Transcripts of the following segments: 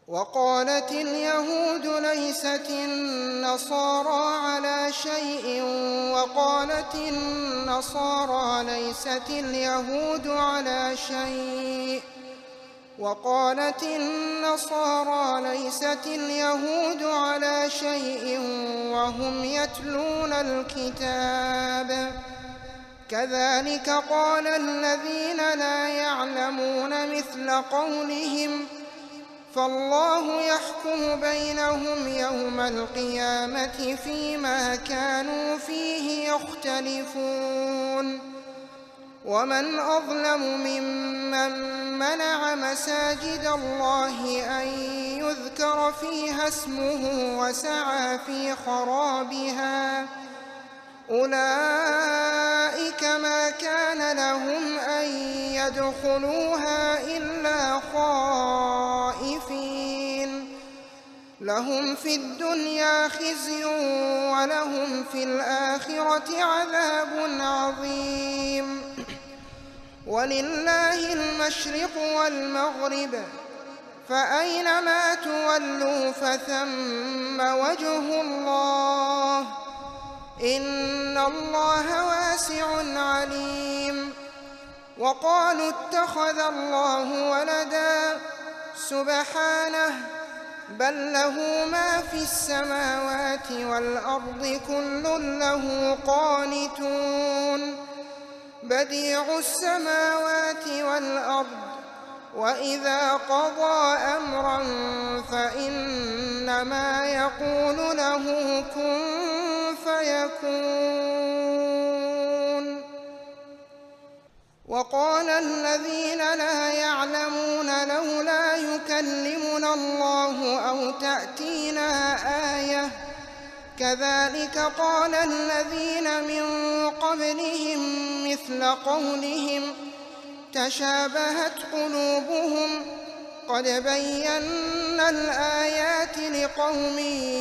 وقالت اليهود ليست النصارى على شيء وقالت النصارى ليست اليهود على شيء وقالت النصارى ليست اليهود على شيء وهم يتلون الكتاب كذلك قال الذين لا يعلمون مثل قولهم فالله يحكم بينهم يوم القيامة فيما كانوا فيه يختلفون ومن أظلم ممن منع مساجد الله أن يذكر فيها اسمه وسعى في خرابها أولئك ما كان لهم أن يدخلوها إلا خائفين لهم في الدنيا خزي ولهم في الآخرة عذاب عظيم ولله المشرق والمغرب فأينما تولوا فثم وجه الله إن الله واسع عليم وقالوا اتخذ الله ولدا سبحانه بل له ما في السماوات والأرض كل له قانتون بديع السماوات والأرض وإذا قضى أمرا فإنما يقول له كن فيكون وقال الذين لا يعلمون لولا يكلمنا الله أو تأتينا آية كذلك قال الذين من قبلهم مثل قولهم تشابهت قلوبهم قد بينا الآيات لقوم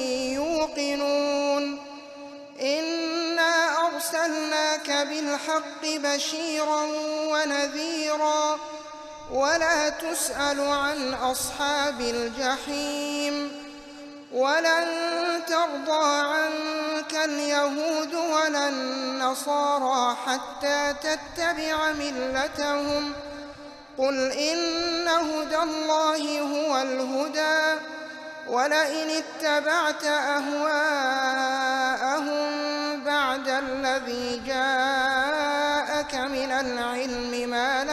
يوقنون إنا أرسلناك بالحق بشيرا ونذيرا ولا تسأل عن أصحاب الجحيم ولن ترضى عنك اليهود ولا النصارى حتى تتبع ملتهم قل إن هدى الله هو الهدى ولئن اتبعت أهواءهم بعد الذي جاءك من العلم ما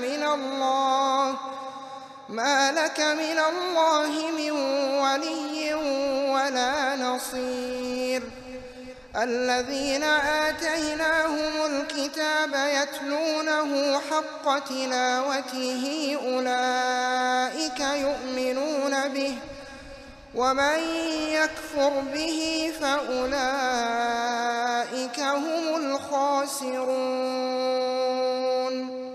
لك من الله من ولي ولا نصير الذين آتيناهم الكتاب يتلونه حق تلاوته أولئك يؤمنون به ومن يكفر به فأولئك هم الخاسرون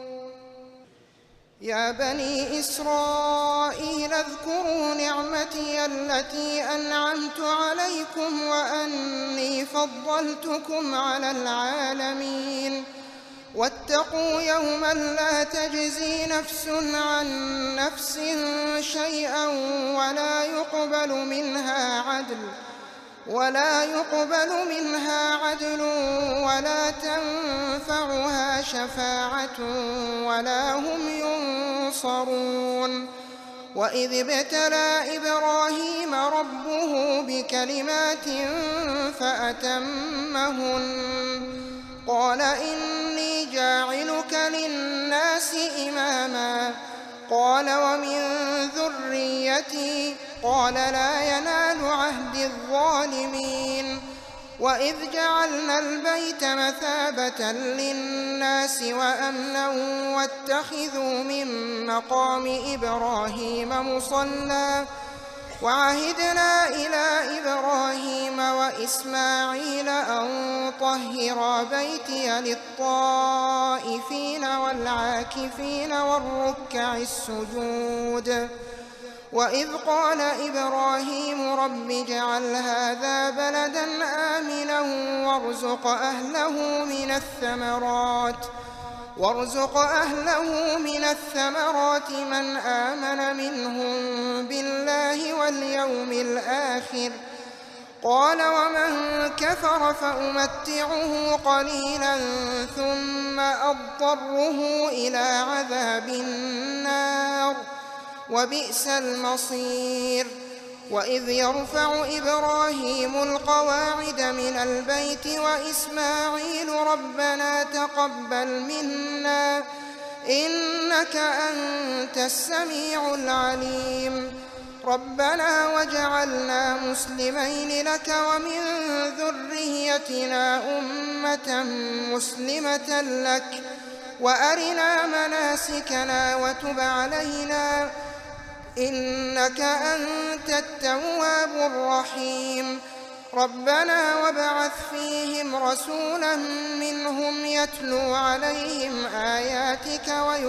يا بني إسرائيل اذكروا نعمتي التي أنعمت عليكم وأني فضلتكم على العالمين واتقوا يوما لا تجزي نفس عن نفس شيئا ولا يقبل منها عدل ولا تنفعها شفاعة ولا هم ينصرون وإذ ابتلى إبراهيم ربه بكلمات فأتمهن قال إني جاعلك للناس إماما قال ومن ذريتي قال لا ينال عهد الظالمين وإذ جعلنا البيت مثابة للناس وأمنا واتخذوا من مقام إبراهيم مصلى وعهدنا إلى إبراهيم وإسماعيل أن طهرا بيتي للطائفين والعاكفين والركع السجود وإذ قال إبراهيم رب اجعل هذا بلدا آمنا وارزق أهله من الثمرات من آمن منهم بالله واليوم الآخر. قال ومن كفر فأمتعه قليلا ثم أضطره إلى عذاب النار وبئس المصير. وإذ يرفع إبراهيم القواعد من البيت وإسماعيل ربنا تقبل منا إنك أنت السميع العليم. ربنا واجعلنا مسلمين لك ومن ذريتنا أمة مسلمة لك وأرنا مناسكنا وتب علينا إنك أنت التواب الرحيم. ربنا وابعث فيهم رسولا منهم يتلو عليهم آياتك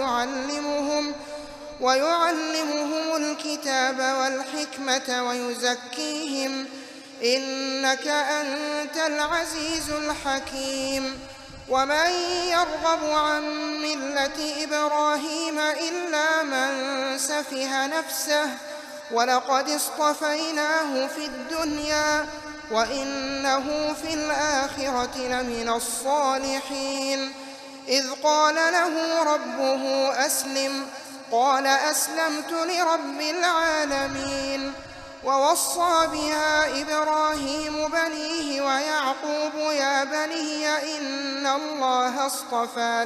ويعلمهم الكتاب والحكمة ويزكيهم إنك أنت العزيز الحكيم. ومن يرغب عن ملة إبراهيم إلا من سفه نفسه ولقد اصطفيناه في الدنيا وإنه في الآخرة لمن الصالحين. إذ قال له ربه أسلم قال أسلمت لرب العالمين. ووصى بها إبراهيم بنيه ويعقوب يا بني إن الله اصطفى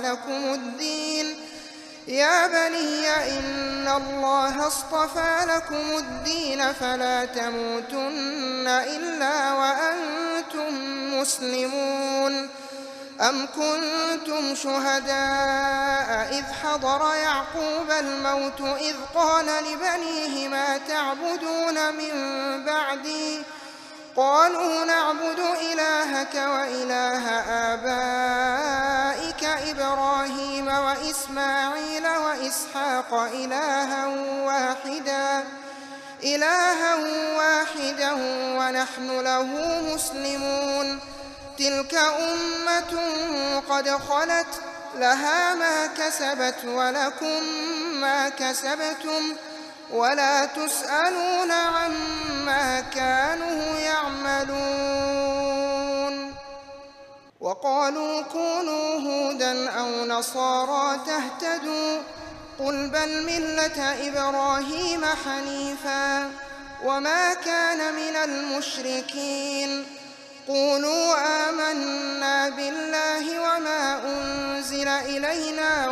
لكم الدين فلا تموتن إلا وأنتم مسلمون. أم كنتم شهداء إذ حضر يعقوب الموت إذ قال لبنيه ما تعبدون من بعدي قالوا نعبد إلهك وإله آبائك إبراهيم وإسماعيل وإسحاق إلها واحدا ونحن له مسلمون. تلك أمة قد خلت لها ما كسبت ولكم ما كسبتم ولا تسألون عما كانوا يعملون. وقالوا كونوا هودا أو نصارى تهتدوا قل بل ملة إبراهيم حنيفا وما كان من المشركين. قولوا آمنا بالله وما أنزل إلينا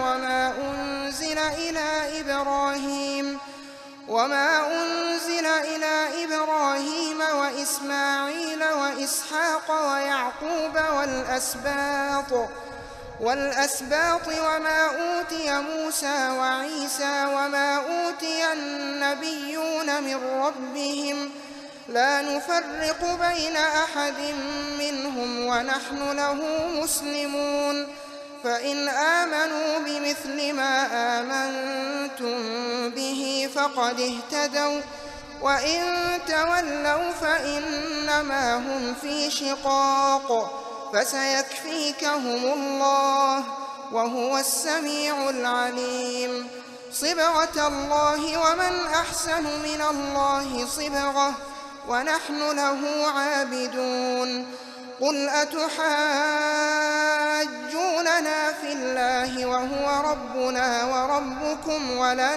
وما أنزل إلى إبراهيم وإسماعيل وإسحاق ويعقوب والأسباط وما أوتي موسى وعيسى وما أوتي النبيون من ربهم لا نفرق بين أحد منهم ونحن له مسلمون. فإن آمنوا بمثل ما آمنتم به فقد اهتدوا وإن تولوا فإنما هم في شقاق فسيكفيكهم الله وهو السميع العليم. صبغة الله ومن أحسن من الله صبغة ونحن له عابدون. قل أتحاجوننا في الله وهو ربنا وربكم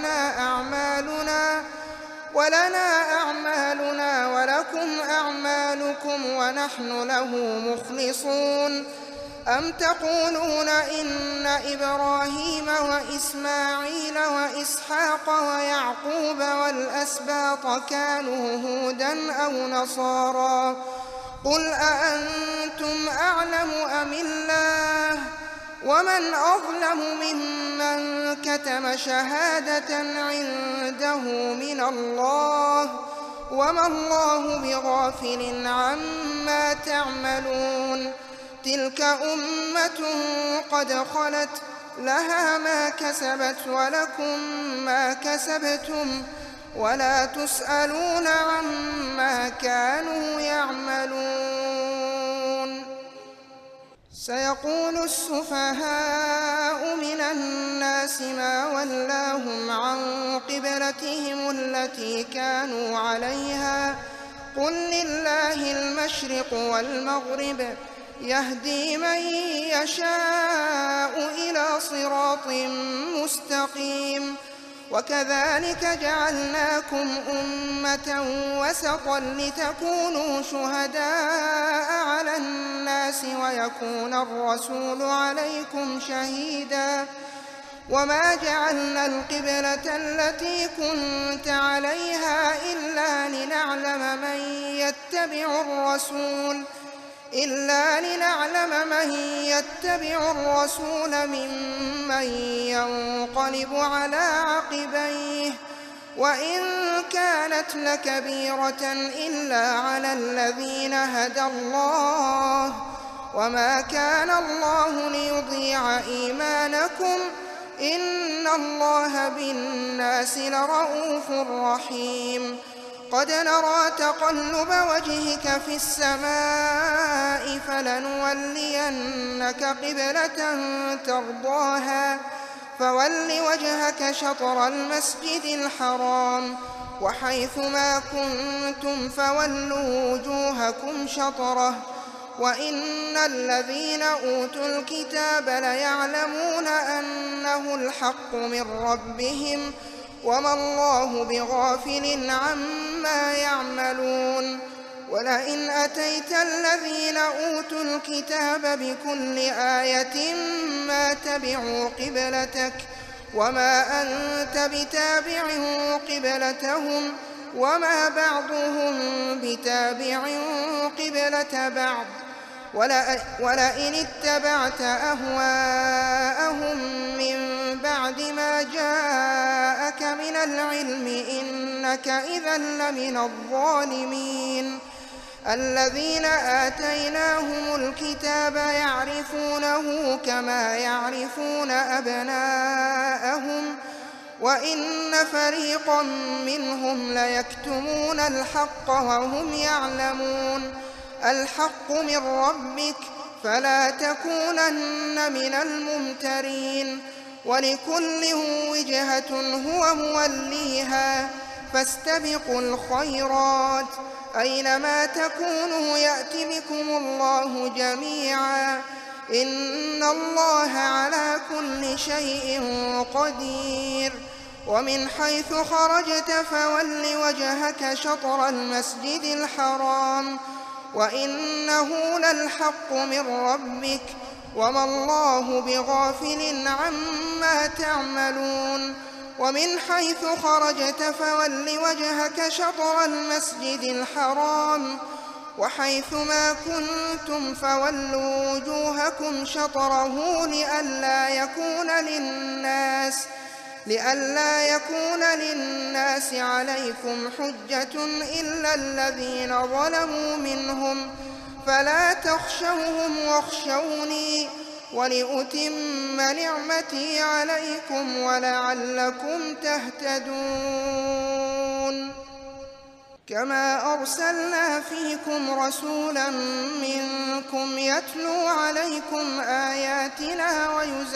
ولنا أعمالنا ولكم أعمالكم ونحن له مخلصون. أم تقولون إن إبراهيم وإسماعيل وإسحاق ويعقوب والأسباط كانوا هودا أو نصارى قل أأنتم أعلم أم الله ومن أظلم ممن كتم شهادة عنده من الله وما الله بغافل عما تعملون. تلك أمة قد خلت لها ما كسبت ولكم ما كسبتم ولا تسألون عما كانوا يعملون. سيقول السفهاء من الناس ما ولاهم عن قبلتهم التي كانوا عليها قل لله المشرق والمغرب يهدي من يشاء إلى صراط مستقيم وكذلك جعلناكم أمة وسطا لتكونوا شهداء على الناس ويكون الرسول عليكم شهيدا وما جعلنا القبلة التي كنت عليها إلا لنعلم من يتبع الرسول ممن ينقلب على عقبيه وإن كانت لكبيرة إلا على الذين هدى الله وما كان الله ليضيع إيمانكم إن الله بالناس لرءوف رحيم قد نرى تقلب وجهك في السماء فلنولينك قبلة ترضاها فول وجهك شطر المسجد الحرام وحيث ما كنتم فولوا وجوهكم شطره وإن الذين أوتوا الكتاب ليعلمون أنه الحق من ربهم وما الله بغافل عما يعملون ولئن أتيت الذين أوتوا الكتاب بكل آية ما تبعوا قبلتك وما أنت بتابع قبلتهم وما بعضهم بتابع قبلة بعض ولئن اتبعت أهواءهم من بعد ما جاءك من العلم إنك إذا لمن الظالمين الذين آتيناهم الكتاب يعرفونه كما يعرفون أبناءهم وإن فريقا منهم ليكتمون الحق وهم يعلمون الحق من ربك فلا تكونن من الممترين ولكل وجهة هو موليها فاستبقوا الخيرات أينما تكونوا يأت بكم الله جميعا إن الله على كل شيء قدير ومن حيث خرجت فول وجهك شطر المسجد الحرام وإنه للحق من ربك وما الله بغافل عما تعملون ومن حيث خرجت فول وجهك شطر المسجد الحرام وحيث ما كنتم فولوا وجوهكم شطره لئلا يكون للناس عليكم حجة إلا الذين ظلموا منهم فلا تخشوهم واخشوني ولأتم نعمتي عليكم ولعلكم تهتدون كما أرسلنا فيكم رسولا منكم يتلو عليكم آياتنا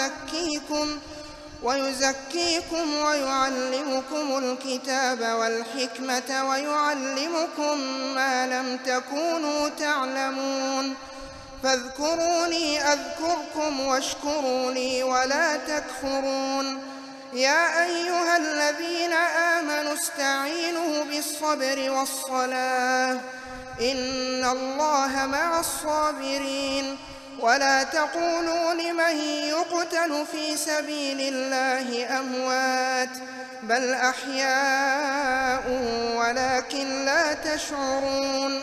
ويزكيكم ويعلمكم الكتاب والحكمة ويعلمكم ما لم تكونوا تعلمون فاذكروني أذكركم واشكروا لي ولا تكفرون يا أيها الذين آمنوا استعينوا بالصبر والصلاة إن الله مع الصابرين ولا تقولوا لمن يقتل في سبيل الله أموات بل أحياء ولكن لا تشعرون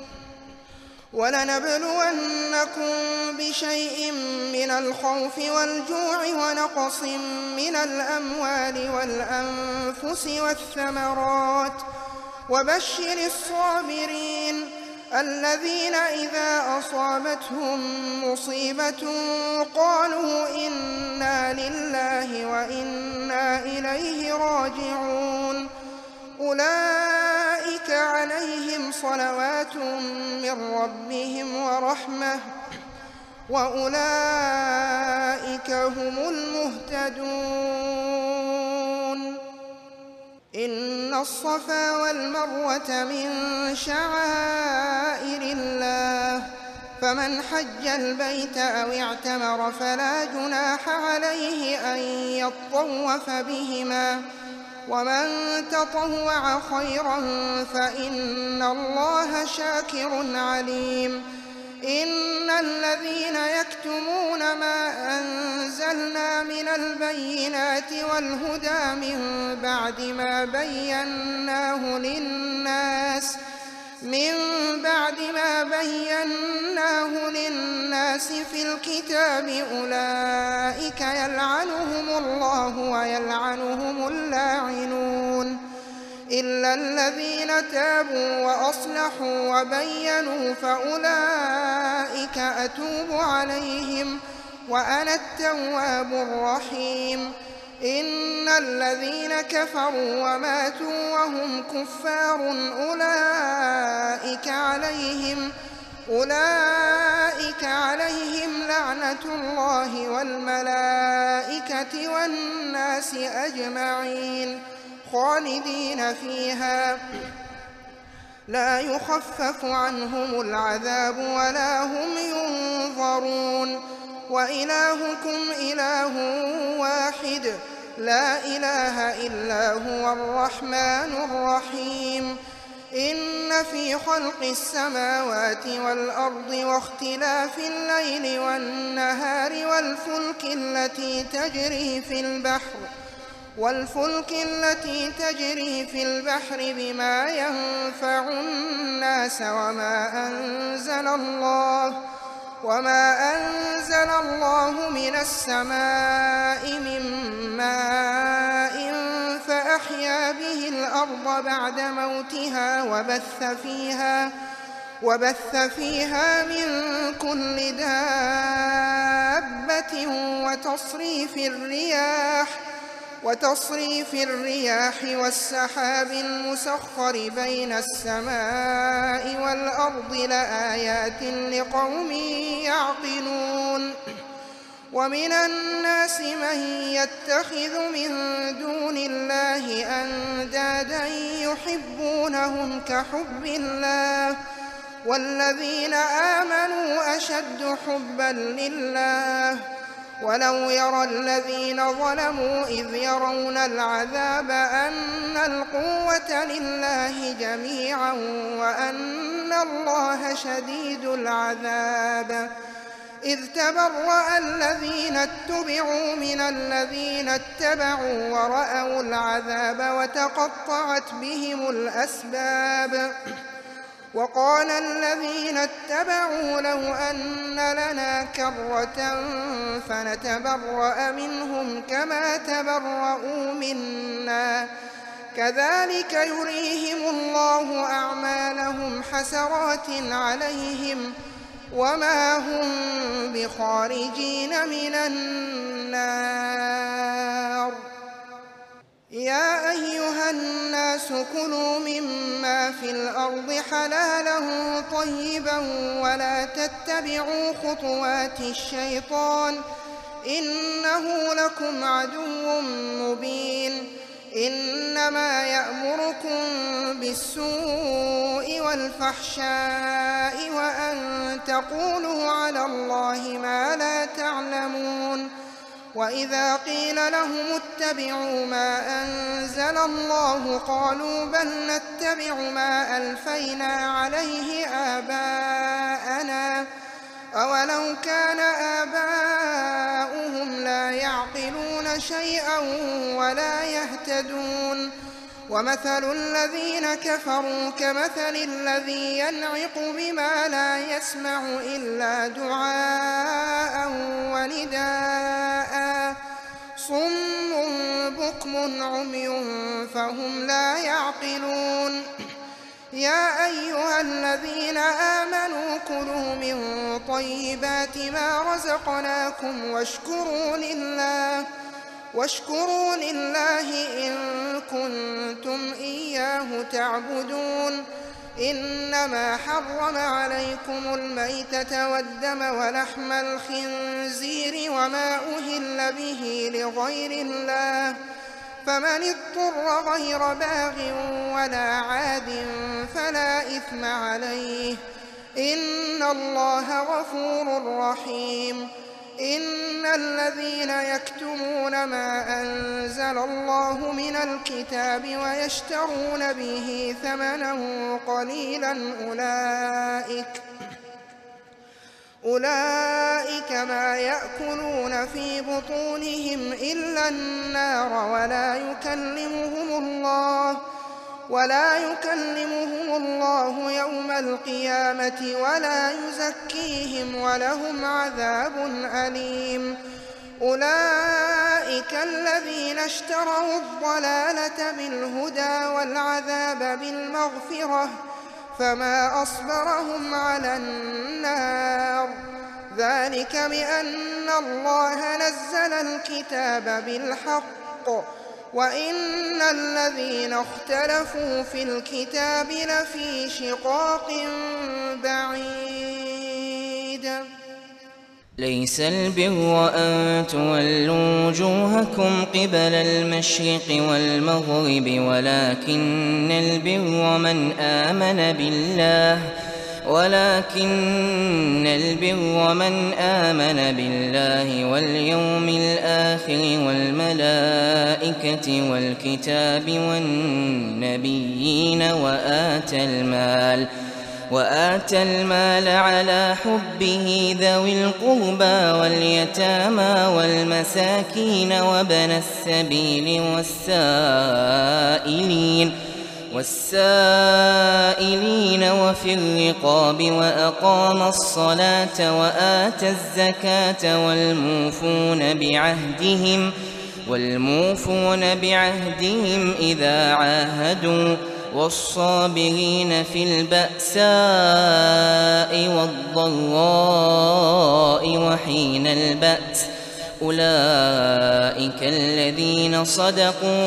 ولنبلونكم بشيء من الخوف والجوع ونقص من الأموال والأنفس والثمرات وبشر الصابرين الذين إذا أصابتهم مصيبة قالوا إنا لله وإنا إليه راجعون أولئك عليهم صلوات من ربهم ورحمة وأولئك هم المهتدون. إن الصفا والمروة من شعائر الله، فمن حج البيت أو اعتمر فلا جناح عليه أن يطوف بهما، ومن تطوع خيرا فإن الله شاكر عليم. إن الذين يكتمون ما أنزلنا من البينات والهدى من بعد ما بيناه للناس في الكتاب أولئك يلعنهم الله ويلعنهم اللاعنون، إلا الذين تابوا وأصلحوا وبينوا فأولئك أتوب عليهم وأنا التواب الرحيم. إن الذين كفروا وماتوا وهم كفار أولئك عليهم لعنة الله والملائكة والناس أجمعين خالدين فيها لا يخفف عنهم العذاب ولا هم ينظرون. وإلهكم إله واحد لا إله إلا هو الرحمن الرحيم. إن في خلق السماوات والأرض واختلاف الليل والنهار والفلك التي تجري في البحر بما ينفع الناس وما أنزل الله من السماء من ماء فأحيا به الأرض بعد موتها وبث فيها من كل دابة وتصريف الرياح والسحاب المسخر بين السماء والأرض لآيات لقوم يعقلون. ومن الناس من يتخذ من دون الله أندادا يحبونهم كحب الله والذين آمنوا أشد حبا لله. ولو يرى الذين ظلموا إذ يرون العذاب أن القوة لله جميعا وأن الله شديد العذاب. إذ تبرأ الذين اتبعوا من الذين اتبعوا ورأوا العذاب وتقطعت بهم الأسباب. وقال الذين اتبعوا لو أن لنا كرة فنتبرأ منهم كما تبرؤوا منا كذلك يريهم الله أعمالهم حسرات عليهم وما هم بخارجين من النار. يا أيها الناس كلوا مما في الأرض حلالا طيبا ولا تتبعوا خطوات الشيطان إنه لكم عدو مبين. إنما يأمركم بالسوء والفحشاء وأن تقولوا على الله ما لا تعلمون. وإذا قيل لهم اتبعوا ما أنزل الله قالوا بل نتبع ما ألفينا عليه آباءنا أولو كان آباؤهم لا يعقلون شيئا ولا يهتدون. ومثل الذين كفروا كمثل الذي ينعق بما لا يسمع إلا دعاء ونداء صم بكم عمي فهم لا يعقلون. يا أيها الذين آمنوا كلوا من طيبات ما رزقناكم واشكروا لله إن كنتم إياه تعبدون. إنما حرم عليكم الميتة والدم ولحم الخنزير وما أهل به لغير الله، فمن اضطر غير باغ ولا عاد فلا إثم عليه، إن الله غفور رحيم. إن الذين يكتمون ما أنزل الله من الكتاب ويشترون به ثمنا قليلا أولئك ما يأكلون في بطونهم إلا النار ولا يكلمهم الله يوم القيامة ولا يزكيهم ولهم عذاب أليم. أولئك الذين اشتروا الضلالة بالهدى والعذاب بالمغفرة، فما أصبرهم على النار، ذلك بأن الله نزل الكتاب بالحق وإن الذين اختلفوا في الكتاب لفي شقاق بعيد. ليس البر أن تولوا وجوهكم قبل المشرق والمغرب ولكن البر من آمن بالله واليوم الآخر والملائكة والكتاب والنبيين وآتى المال على حبه ذوي القربى واليتامى والمساكين وابن السبيل والسائلين وفي الرقاب وأقام الصلاة وآتى الزكاة والموفون بعهدهم إذا عاهدوا والصابرين في البأساء والضراء وحين البأس، أولئك الذين صدقوا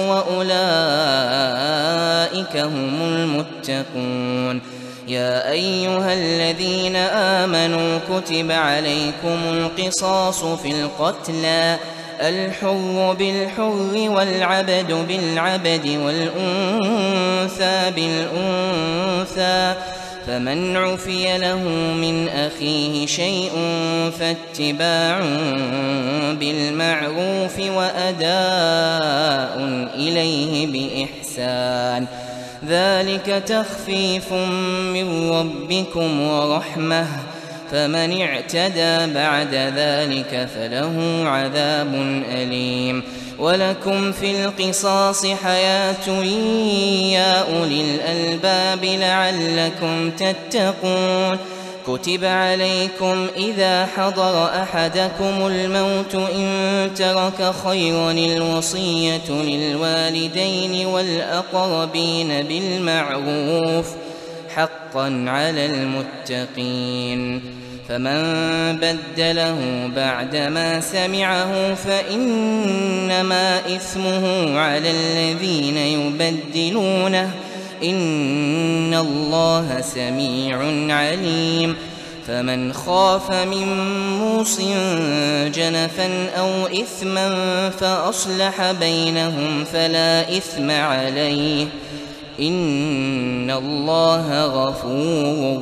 وأولئك هم المتقون. يا أيها الذين آمنوا كتب عليكم القصاص في القتلى، الحر بالحر والعبد بالعبد والأنثى بالأنثى، فمن عفي له من أخيه شيء فاتباع بالمعروف وأداء إليه بإحسان، ذلك تخفيف من ربكم ورحمة، فمن اعتدى بعد ذلك فله عذاب أليم. ولكم في القصاص حياة يا أولي الألباب لعلكم تتقون. كتب عليكم إذا حضر أحدكم الموت إن ترك خيرا الوصية للوالدين والأقربين بالمعروف حقا على المتقين، فمن بدله بعدما سمعه فإنما إثمه على الذين يبدلونه، إن الله سميع عليم. فمن خاف من موص جنفا أو إثما فأصلح بينهم فلا إثم عليه، إن الله غفور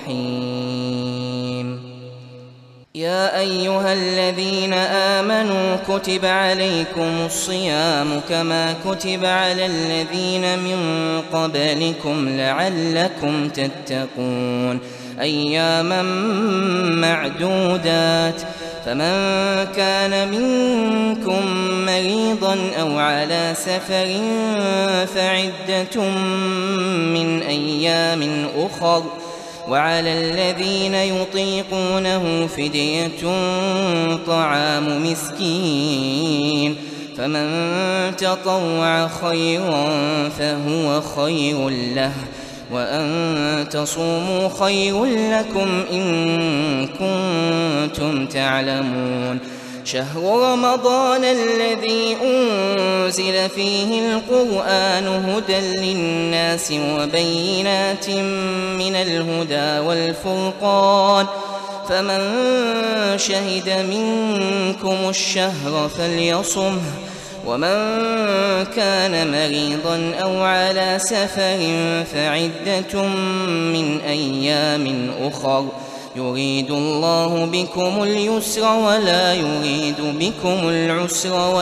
رحيم. يا أيها الذين آمنوا كتب عليكم الصيام كما كتب على الذين من قبلكم لعلكم تتقون، أياما معدودات، فمن كان منكم مريضا أو على سفر فعدة من أيام أخر، وعلى الذين يطيقونه فدية طعام مسكين، فمن تطوع خيرا فهو خير له، وأن تصوموا خير لكم إن كنتم تعلمون. شهر رمضان الذي أنزل فيه القرآن هدى للناس وبينات من الهدى والفرقان فمن شهد منكم الشهر فليصمه ومن كان مريضا أو على سفر فعدة من أيام أخر يريد الله بكم اليسر ولا يريد بكم العسر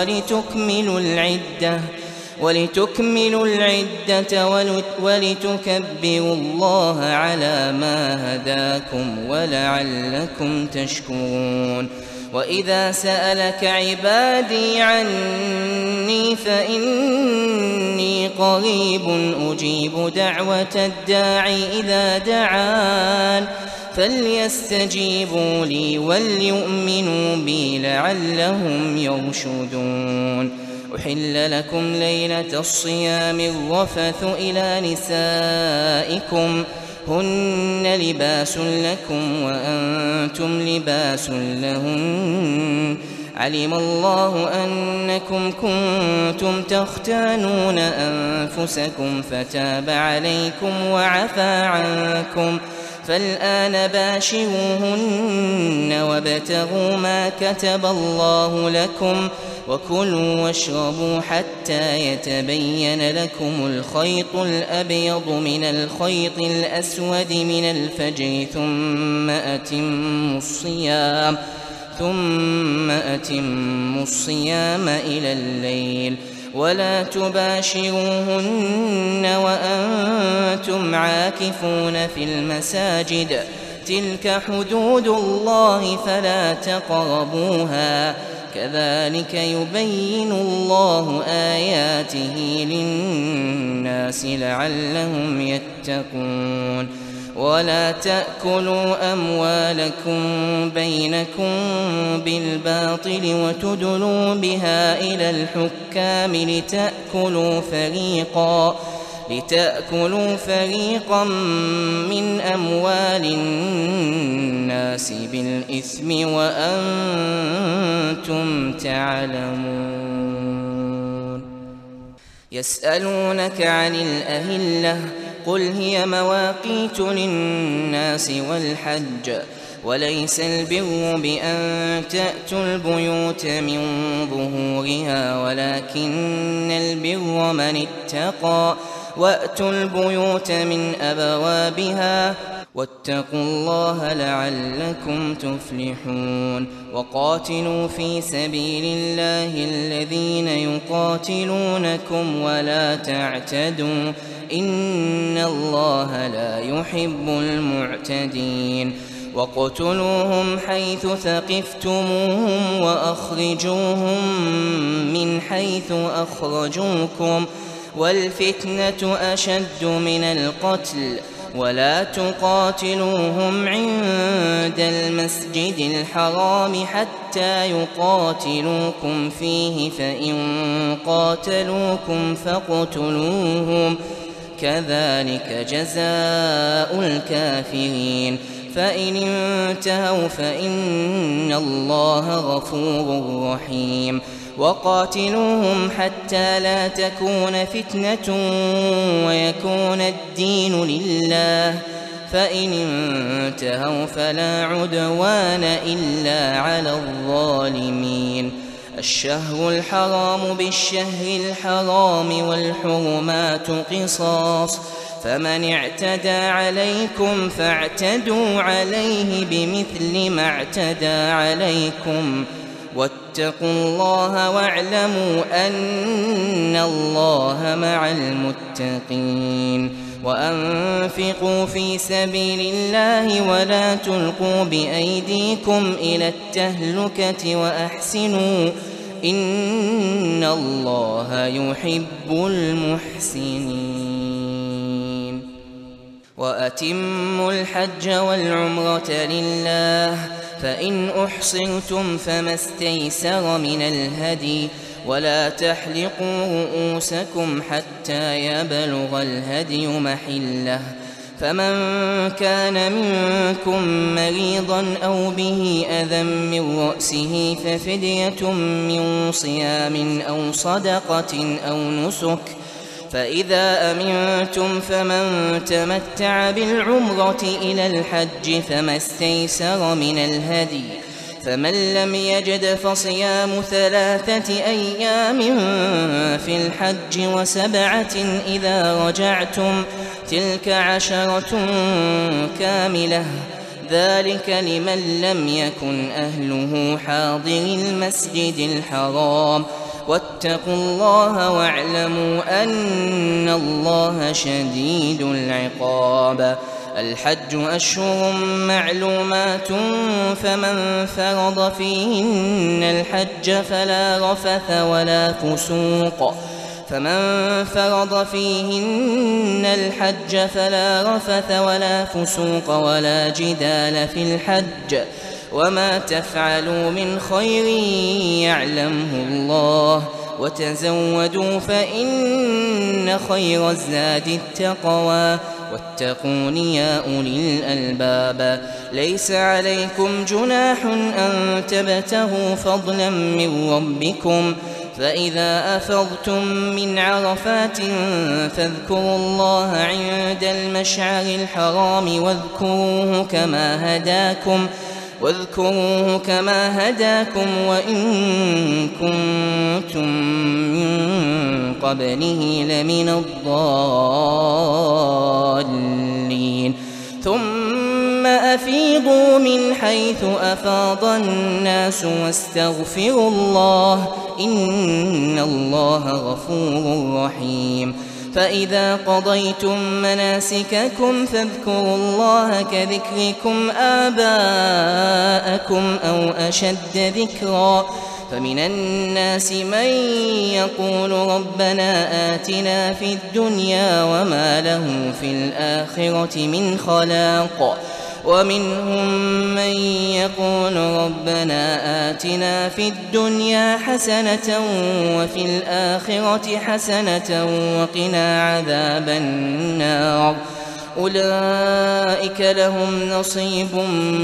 ولتكملوا العدة ولتكبروا الله على ما هداكم ولعلكم تشكرون وإذا سألك عبادي عني فإني قريب أجيب دعوة الداع إذا دعان فليستجيبوا لي وليؤمنوا بي لعلهم يرشدون أحل لكم ليلة الصيام الرفث إلى نسائكم هن لباس لكم وأنتم لباس لهن علم الله أنكم كنتم تختانون أنفسكم فتاب عليكم وعفى عنكم فالآن باشروهن وابتغوا ما كتب الله لكم وكلوا واشربوا حتى يتبين لكم الخيط الأبيض من الخيط الأسود من الفجر ثم أتموا الصيام إلى الليل ولا تباشروهن وأنتم عاكفون في المساجد تلك حدود الله فلا تقربوها كذلك يبين الله آياته للناس لعلهم يتقون ولا تأكلوا أموالكم بينكم بالباطل وتدلوا بها إلى الحكام لتأكلوا فريقا من أموال الناس بالإثم وأنتم تعلمون يسألونك عن الأهلة قل هي مواقيت للناس والحج وليس البر بأن تأتوا البيوت من ظهورها ولكن البر من اتقى وأتوا البيوت من أبوابها واتقوا الله لعلكم تفلحون وقاتلوا في سبيل الله الذين يقاتلونكم ولا تعتدوا إن الله لا يحب المعتدين واقتلوهم حيث ثقفتموهم وأخرجوهم من حيث أخرجوكم والفتنة أشد من القتل ولا تقاتلوهم عند المسجد الحرام حتى يقاتلوكم فيه فإن قاتلوكم فاقتلوهم كذلك جزاء الكافرين فإن انتهوا فإن الله غفور رحيم وقاتلوهم حتى لا تكون فتنة ويكون الدين لله فإن انتهوا فلا عدوان إلا على الظالمين الشهر الحرام بالشهر الحرام والحرمات قصاص فمن اعتدى عليكم فاعتدوا عليه بمثل ما اعتدى عليكم واتقوا الله واعلموا أن الله مع المتقين وأنفقوا في سبيل الله ولا تلقوا بأيديكم إلى التهلكة وأحسنوا إن الله يحب المحسنين وأتموا الحج والعمرة لله فإن أحصرتم فما استيسر من الهدي ولا تحلقوا رؤوسكم حتى يبلغ الهدي محله فمن كان منكم مريضا أو به أذى من رأسه ففدية من صيام أو صدقة أو نسك، فإذا أمنتم فمن تمتع بالعمرة إلى الحج فما استيسر من الهدي، فمن لم يجد فصيام 3 أيام في الحج و7 إذا رجعتم، تلك 10 كاملة، ذلك لمن لم يكن أهله حاضر المسجد الحرام. واتقوا الله واعلموا أن الله شديد العقاب. الحج أشهر معلومات، فمن فرض فيهن الحج فلا رفث ولا فسوق ولا جدال في الحج، وما تفعلوا من خير يعلمه الله، وتزودوا فإن خير الزاد التقوى، واتقون يا أولي الألباب. ليس عليكم جناح أن تبتغوا فضلا من ربكم، فإذا أفضتم من عرفات فاذكروا الله عند المشعر الحرام واذكروه كما هداكم وإن كنتم من قبله لمن الضالين. ثم أفيضوا من حيث أفاض الناس واستغفروا الله إن الله غفور رحيم. فإذا قضيتم مناسككم فاذكروا الله كذكركم آباءكم أو أشد ذكرا، فمن الناس من يقول ربنا آتنا في الدنيا وما له في الآخرة من خلاق، ومنهم من يقول ربنا آتنا في الدنيا حسنة وفي الآخرة حسنة وقنا عذاب النار. أولئك لهم نصيب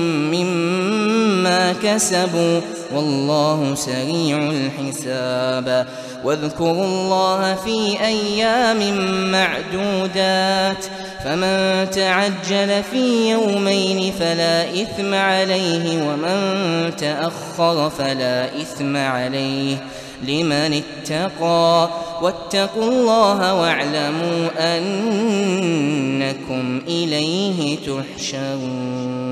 مما كسبوا والله سريع الحساب. واذكروا الله في أيام معدودات، فمن تعجل في يومين فلا إثم عليه، ومن تأخر فلا إثم عليه لمن اتقى. واتقوا الله واعلموا أنكم إليه تحشرون.